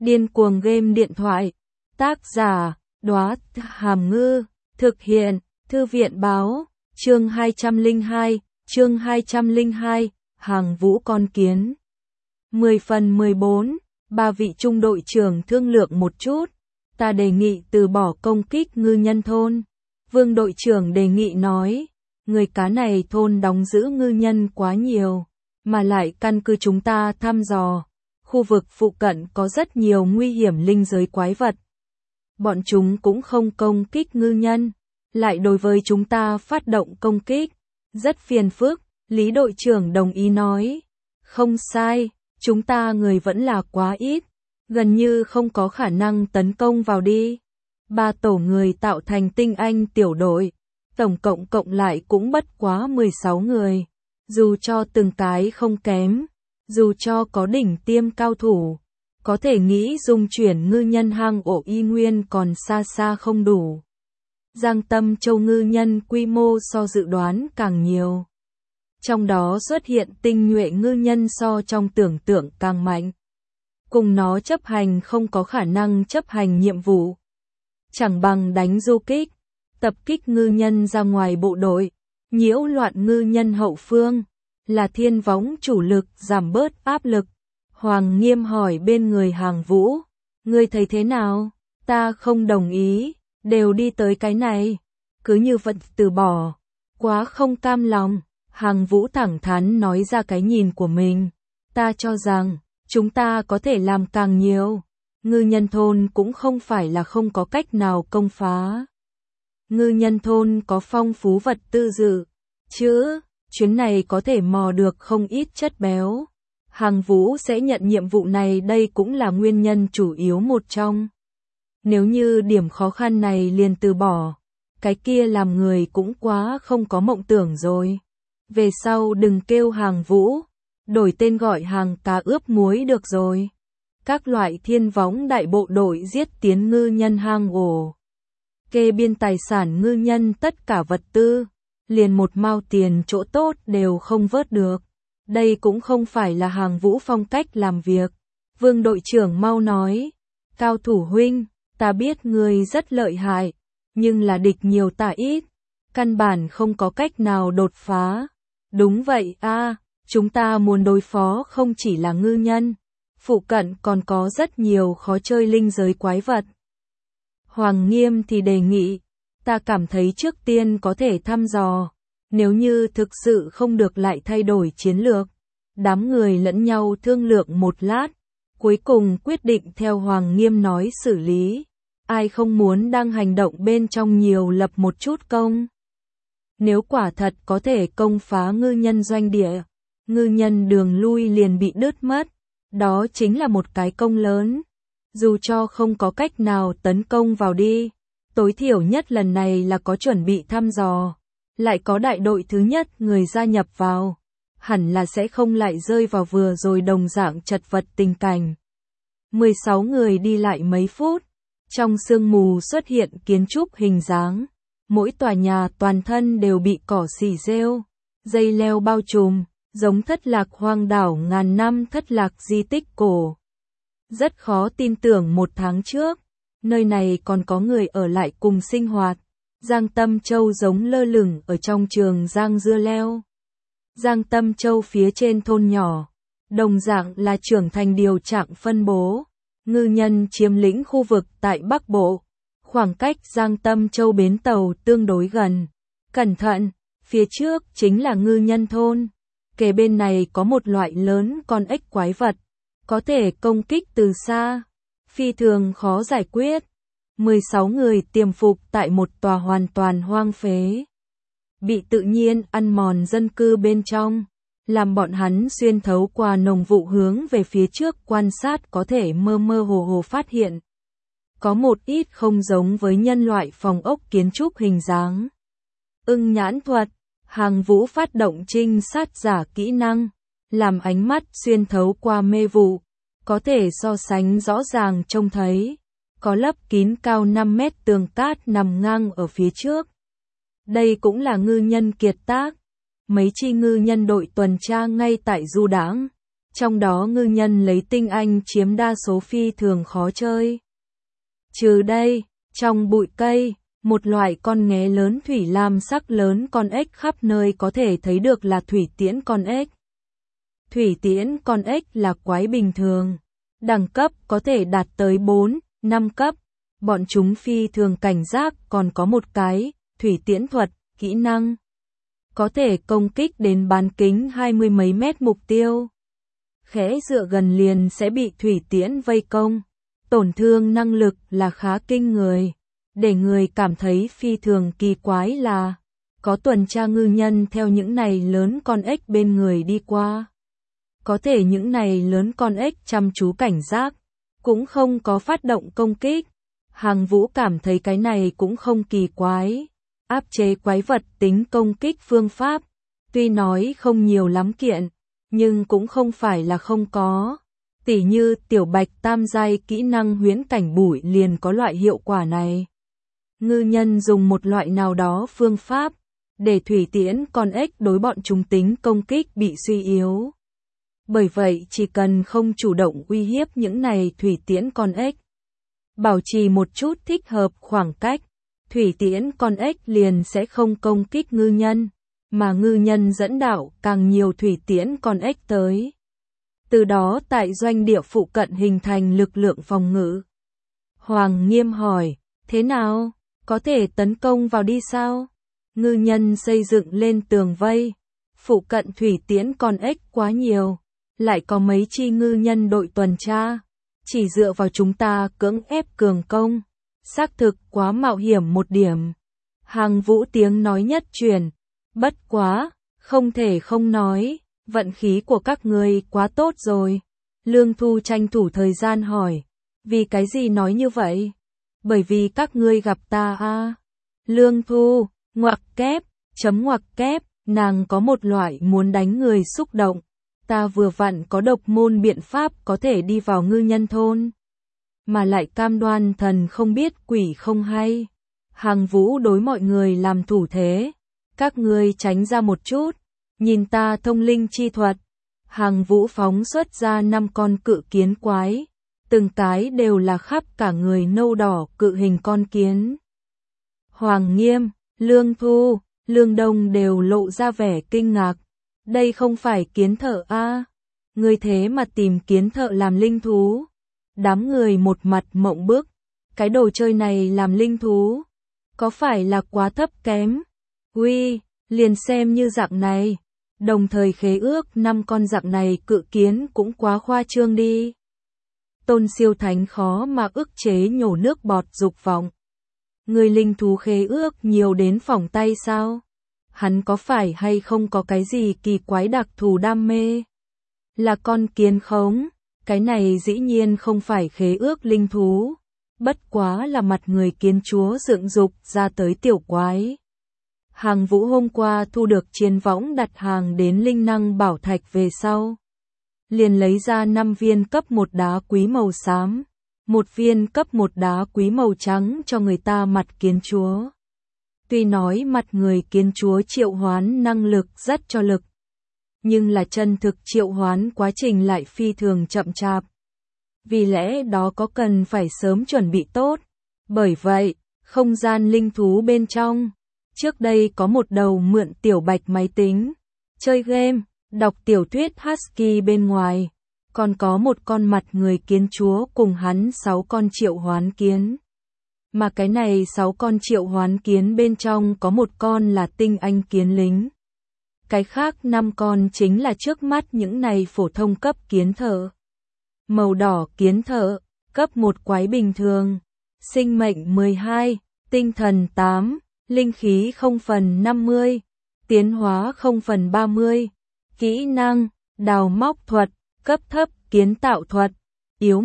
Điên cuồng game điện thoại. Tác giả, Đóa Hàm Ngư. Thực hiện, Thư viện báo. Chương 202, Hàng Vũ con kiến. 10 phần 14, ba vị trung đội trưởng thương lượng một chút. Ta đề nghị từ bỏ công kích ngư nhân thôn. Vương đội trưởng đề nghị nói, người cá này thôn đóng giữ ngư nhân quá nhiều, mà lại căn cứ chúng ta thăm dò, khu vực phụ cận có rất nhiều nguy hiểm linh giới quái vật. Bọn chúng cũng không công kích ngư nhân, lại đối với chúng ta phát động công kích, rất phiền phức. Lý đội trưởng đồng ý nói, không sai, chúng ta người vẫn là quá ít, gần như không có khả năng tấn công vào đi. 3 tổ người tạo thành tinh anh tiểu đội, tổng cộng lại cũng bất quá 16 người, dù cho từng cái không kém, dù cho có đỉnh tiêm cao thủ, có thể nghĩ dung chuyển ngư nhân hang ổ y nguyên còn xa xa không đủ. Giang Tâm Châu ngư nhân quy mô so dự đoán càng nhiều. Trong đó xuất hiện tinh nhuệ ngư nhân so trong tưởng tượng càng mạnh. Cùng nó chấp hành không có khả năng chấp hành nhiệm vụ. Chẳng bằng đánh du kích, tập kích ngư nhân ra ngoài bộ đội, nhiễu loạn ngư nhân hậu phương, là thiên võng chủ lực giảm bớt áp lực. Hoàng Nghiêm hỏi bên người Hàng Vũ, ngươi thấy thế nào? Ta không đồng ý, đều đi tới cái này, cứ như vậy từ bỏ, quá không cam lòng. Hàng Vũ thẳng thắn nói ra cái nhìn của mình, ta cho rằng, chúng ta có thể làm càng nhiều, ngư nhân thôn cũng không phải là không có cách nào công phá. Ngư nhân thôn có phong phú vật tư dự trữ, chuyến này có thể mò được không ít chất béo. Hàng Vũ sẽ nhận nhiệm vụ này, đây cũng là nguyên nhân chủ yếu một trong. Nếu như điểm khó khăn này liền từ bỏ, cái kia làm người cũng quá không có mộng tưởng rồi. Về sau đừng kêu Hàng Vũ, đổi tên gọi Hàng Cá ướp muối được rồi. Các loại thiên võng đại bộ đội giết tiến ngư nhân hang ổ, kê biên tài sản ngư nhân, tất cả vật tư, liền một mao tiền chỗ tốt đều không vớt được. Đây cũng không phải là Hàng Vũ phong cách làm việc. Vương đội trưởng mau nói, Cao thủ huynh, ta biết ngươi rất lợi hại, nhưng là địch nhiều ta ít, căn bản không có cách nào đột phá. Đúng vậy a, chúng ta muốn đối phó không chỉ là ngư nhân, phụ cận còn có rất nhiều khó chơi linh giới quái vật. Hoàng Nghiêm thì đề nghị, ta cảm thấy trước tiên có thể thăm dò, nếu như thực sự không được lại thay đổi chiến lược. Đám người lẫn nhau thương lượng một lát, cuối cùng quyết định theo Hoàng Nghiêm nói xử lý. Ai không muốn đang hành động bên trong nhiều lập một chút công. Nếu quả thật có thể công phá ngư nhân doanh địa, ngư nhân đường lui liền bị đứt mất, đó chính là một cái công lớn. Dù cho không có cách nào tấn công vào đi, tối thiểu nhất lần này là có chuẩn bị thăm dò, lại có đại đội thứ nhất người gia nhập vào, hẳn là sẽ không lại rơi vào vừa rồi đồng dạng chật vật tình cảnh. 16 người đi lại mấy phút, trong sương mù xuất hiện kiến trúc hình dáng, mỗi tòa nhà toàn thân đều bị cỏ xỉ rêu, dây leo bao trùm, giống thất lạc hoang đảo ngàn năm, thất lạc di tích cổ. Rất khó tin tưởng 1 tháng trước, nơi này còn có người ở lại cùng sinh hoạt. Giang Tâm Châu giống lơ lửng ở trong trường giang dưa leo. Giang Tâm Châu phía trên thôn nhỏ, đồng dạng là trưởng thành điều trạng phân bố. Ngư nhân chiếm lĩnh khu vực tại Bắc Bộ, khoảng cách Giang Tâm Châu bến tàu tương đối gần. Cẩn thận, phía trước chính là ngư nhân thôn. Kề bên này có một loại lớn con ếch quái vật, có thể công kích từ xa, phi thường khó giải quyết. 16 người tiềm phục tại một tòa hoàn toàn hoang phế, bị tự nhiên ăn mòn dân cư bên trong, làm bọn hắn xuyên thấu qua nồng vụ hướng về phía trước quan sát, có thể mơ mơ hồ hồ phát hiện có một ít không giống với nhân loại phòng ốc kiến trúc hình dáng. Ưng nhãn thuật, Hàng Vũ phát động trinh sát giả kỹ năng, làm ánh mắt xuyên thấu qua mê vụ, có thể so sánh rõ ràng trông thấy có lấp kín cao 5 mét tường cát nằm ngang ở phía trước. Đây cũng là ngư nhân kiệt tác. Mấy chi ngư nhân đội tuần tra ngay tại du đãng, Trong đó ngư nhân lấy tinh anh chiếm đa số, phi thường khó chơi. Trừ đây, trong bụi cây, một loại con nghé lớn thủy lam sắc lớn con ếch khắp nơi có thể thấy được là thủy tiễn con ếch. Thủy tiễn con ếch là quái bình thường, đẳng cấp có thể đạt tới 4, 5 cấp. Bọn chúng phi thường cảnh giác, còn có một cái, thủy tiễn thuật, kỹ năng. Có thể công kích đến bán kính 20 mấy mét mục tiêu. Khẽ dựa gần liền sẽ bị thủy tiễn vây công. Tổn thương năng lực là khá kinh người. Để người cảm thấy phi thường kỳ quái là có tuần tra ngư nhân theo những này lớn con ếch bên người đi qua. Có thể những này lớn con ếch chăm chú cảnh giác, cũng không có phát động công kích. Hàng Vũ cảm thấy cái này cũng không kỳ quái. Áp chế quái vật tính công kích phương pháp, tuy nói không nhiều lắm kiện, nhưng cũng không phải là không có. Tỉ như tiểu bạch tam giai kỹ năng huyễn cảnh bụi liền có loại hiệu quả này. Ngư nhân dùng một loại nào đó phương pháp, để thủy tiễn con ếch đối bọn chúng tính công kích bị suy yếu. Bởi vậy chỉ cần không chủ động uy hiếp những này thủy tiễn con ếch, bảo trì một chút thích hợp khoảng cách, thủy tiễn con ếch liền sẽ không công kích ngư nhân, mà ngư nhân dẫn đạo càng nhiều thủy tiễn con ếch tới. Từ đó tại doanh địa phụ cận hình thành lực lượng phòng ngự. Hoàng Nghiêm hỏi, thế nào, có thể tấn công vào đi sao? Ngư nhân xây dựng lên tường vây, phụ cận thủy tiễn con ếch quá nhiều, lại có mấy chi ngư nhân đội tuần tra. Chỉ dựa vào chúng ta cưỡng ép cường công, xác thực quá mạo hiểm một điểm. Hàng Vũ tiếng nói nhất truyền, bất quá, không thể không nói, vận khí của các ngươi quá tốt rồi. Lương Thu tranh thủ thời gian hỏi, vì cái gì nói như vậy? Bởi vì các ngươi gặp ta a. Lương Thu, ngoặc kép, ngoặc kép, nàng có một loại muốn đánh người xúc động. Ta vừa vặn có độc môn biện pháp có thể đi vào ngư nhân thôn, mà lại cam đoan thần không biết quỷ không hay. Hàng Vũ đối mọi người làm thủ thế, các ngươi tránh ra một chút, nhìn ta thông linh chi thuật. Hàng Vũ phóng xuất ra 5 con cự kiến quái, từng cái đều là khắp cả người nâu đỏ cự hình con kiến. Hoàng Nghiêm, Lương Thu, Lương Đông đều lộ ra vẻ kinh ngạc. Đây không phải kiến thợ a? Người thế mà tìm kiến thợ làm linh thú? Đám người một mặt mộng bức, cái đồ chơi này làm linh thú, có phải là quá thấp kém? Uy, liền xem như dạng này, đồng thời khế ước 5 con dạng này cự kiến cũng quá khoa trương đi. Tôn Siêu Thánh khó mà ức chế nhổ nước bọt dục vọng. Người linh thú khế ước nhiều đến phỏng tay sao? Hắn có phải hay không có cái gì kỳ quái đặc thù đam mê? Là con kiến khống, cái này dĩ nhiên không phải khế ước linh thú, bất quá là mặt người kiến chúa dựng dục ra tới tiểu quái. Hàng Vũ hôm qua thu được chiến võng đặt hàng đến linh năng bảo thạch về sau, liền lấy ra 5 viên cấp 1 đá quý màu xám, 1 viên cấp 1 đá quý màu trắng cho người ta mặt kiến chúa. Tuy nói mặt người kiến chúa triệu hoán năng lực rất cho lực, nhưng là chân thực triệu hoán quá trình lại phi thường chậm chạp. Vì lẽ đó có cần phải sớm chuẩn bị tốt. Bởi vậy, không gian linh thú bên trong, trước đây có một đầu mượn tiểu bạch máy tính, chơi game, đọc tiểu thuyết Husky bên ngoài, còn có một con mặt người kiến chúa cùng hắn 6 con triệu hoán kiến. Mà cái này 6 con triệu hoán kiến bên trong có một con là tinh anh kiến lính. Cái khác 5 con chính là trước mắt những này phổ thông cấp kiến thợ. Màu đỏ kiến thợ, cấp 1 quái bình thường, sinh mệnh 12, tinh thần 8, linh khí 0/50, tiến hóa 0/30, kỹ năng, đào móc thuật, cấp thấp kiến tạo thuật, yếu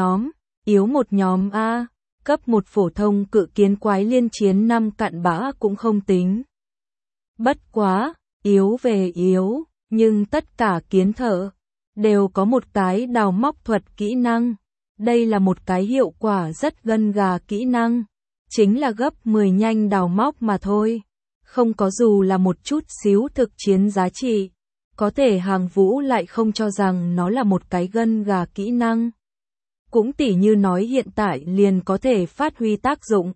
một nhóm A. Cấp 1 phổ thông cự kiến quái liên chiến 5 cặn bã cũng không tính. Bất quá, yếu về yếu, nhưng tất cả kiến thợ đều có một cái đào móc thuật kỹ năng. Đây là một cái hiệu quả rất gân gà kỹ năng, chính là gấp 10 nhanh đào móc mà thôi, không có dù là một chút xíu thực chiến giá trị. Có thể Hàng Vũ lại không cho rằng nó là một cái gân gà kỹ năng. Cũng tỉ như nói hiện tại liền có thể phát huy tác dụng.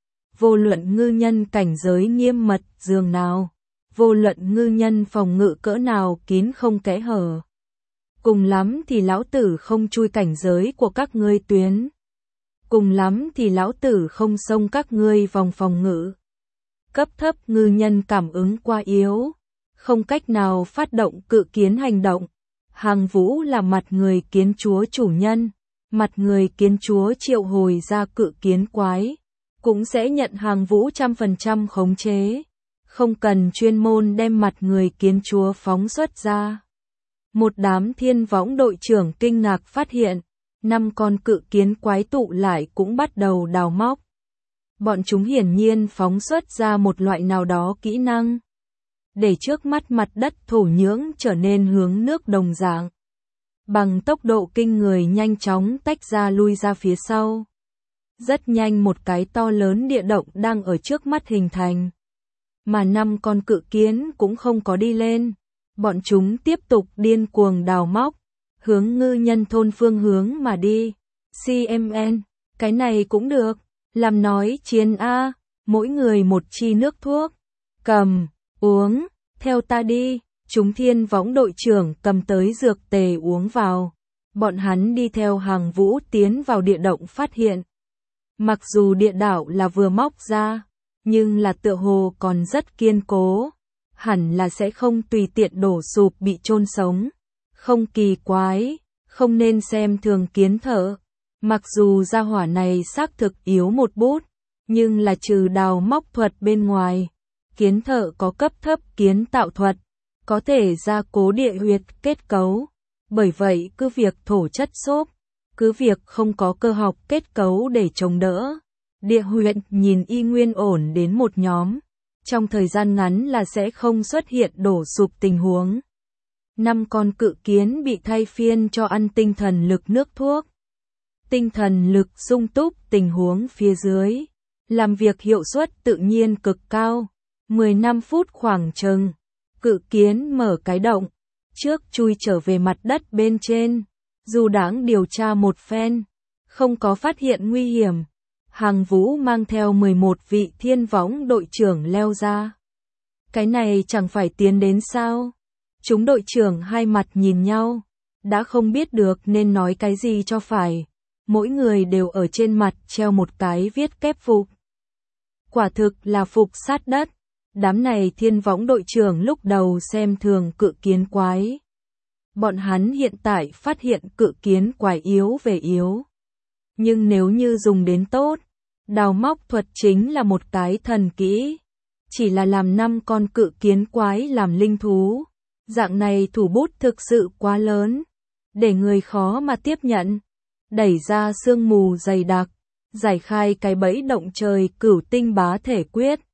Vô luận ngư nhân cảnh giới nghiêm mật giường nào, vô luận ngư nhân phòng ngự cỡ nào kín không kẽ hở. Cùng lắm thì lão tử không chui cảnh giới của các ngươi tuyến. Cùng lắm thì lão tử không xông các ngươi vòng phòng ngự. Cấp thấp ngư nhân cảm ứng quá yếu, không cách nào phát động cự kiến hành động. Hàng Vũ là mặt người kiến chúa chủ nhân, mặt người kiến chúa triệu hồi ra cự kiến quái, cũng sẽ nhận Hàng Vũ 100% khống chế, không cần chuyên môn đem mặt người kiến chúa phóng xuất ra. Một đám thiên võng đội trưởng kinh ngạc phát hiện, 5 con cự kiến quái tụ lại cũng bắt đầu đào móc. Bọn chúng hiển nhiên phóng xuất ra một loại nào đó kỹ năng, để trước mắt mặt đất thổ nhưỡng trở nên hướng nước đồng dạng. Bằng tốc độ kinh người nhanh chóng tách ra lui ra phía sau. Rất nhanh một cái to lớn địa động đang ở trước mắt hình thành. Mà 5 con cự kiến cũng không có đi lên. Bọn chúng tiếp tục điên cuồng đào móc, hướng ngư nhân thôn phương hướng mà đi. CMN, cái này cũng được, làm nói chiến A, mỗi người một chi nước thuốc. Cầm, uống, theo ta đi. Chúng thiên võng đội trưởng cầm tới dược tề uống vào. Bọn hắn đi theo Hàng Vũ tiến vào địa động phát hiện. Mặc dù địa đạo là vừa móc ra, nhưng là tựa hồ còn rất kiên cố. Hẳn là sẽ không tùy tiện đổ sụp bị chôn sống. Không kỳ quái, không nên xem thường kiến thợ. Mặc dù gia hỏa này xác thực yếu một bút, nhưng là trừ đào móc thuật bên ngoài. Kiến thợ có cấp thấp kiến tạo thuật, có thể gia cố địa huyệt kết cấu. Bởi vậy cứ việc thổ chất xốp, cứ việc không có cơ học kết cấu để chống đỡ, địa huyệt nhìn y nguyên ổn đến một nhóm. Trong thời gian ngắn là sẽ không xuất hiện đổ sụp tình huống. 5 con cự kiến bị thay phiên cho ăn tinh thần lực nước thuốc. Tinh thần lực sung túc tình huống phía dưới. Làm việc hiệu suất tự nhiên cực cao. 15 phút khoảng chừng. Cự kiến mở cái động. Trước chui trở về mặt đất bên trên. Dù đáng điều tra một phen. Không có phát hiện nguy hiểm. Hàng Vũ mang theo 11 vị thiên võng đội trưởng leo ra. Cái này chẳng phải tiến đến sao? Chúng đội trưởng hai mặt nhìn nhau. Đã không biết được nên nói cái gì cho phải. Mỗi người đều ở trên mặt treo một cái viết kép phục. Quả thực là phục sát đất. Đám này thiên võng đội trưởng lúc đầu xem thường cự kiến quái. Bọn hắn hiện tại phát hiện cự kiến quái yếu về yếu. Nhưng nếu như dùng đến tốt, đào móc thuật chính là một cái thần kỹ. Chỉ là làm 5 con cự kiến quái làm linh thú. Dạng này thủ bút thực sự quá lớn. Để người khó mà tiếp nhận. Đẩy ra sương mù dày đặc. Giải khai cái bẫy động trời cửu tinh bá thể quyết.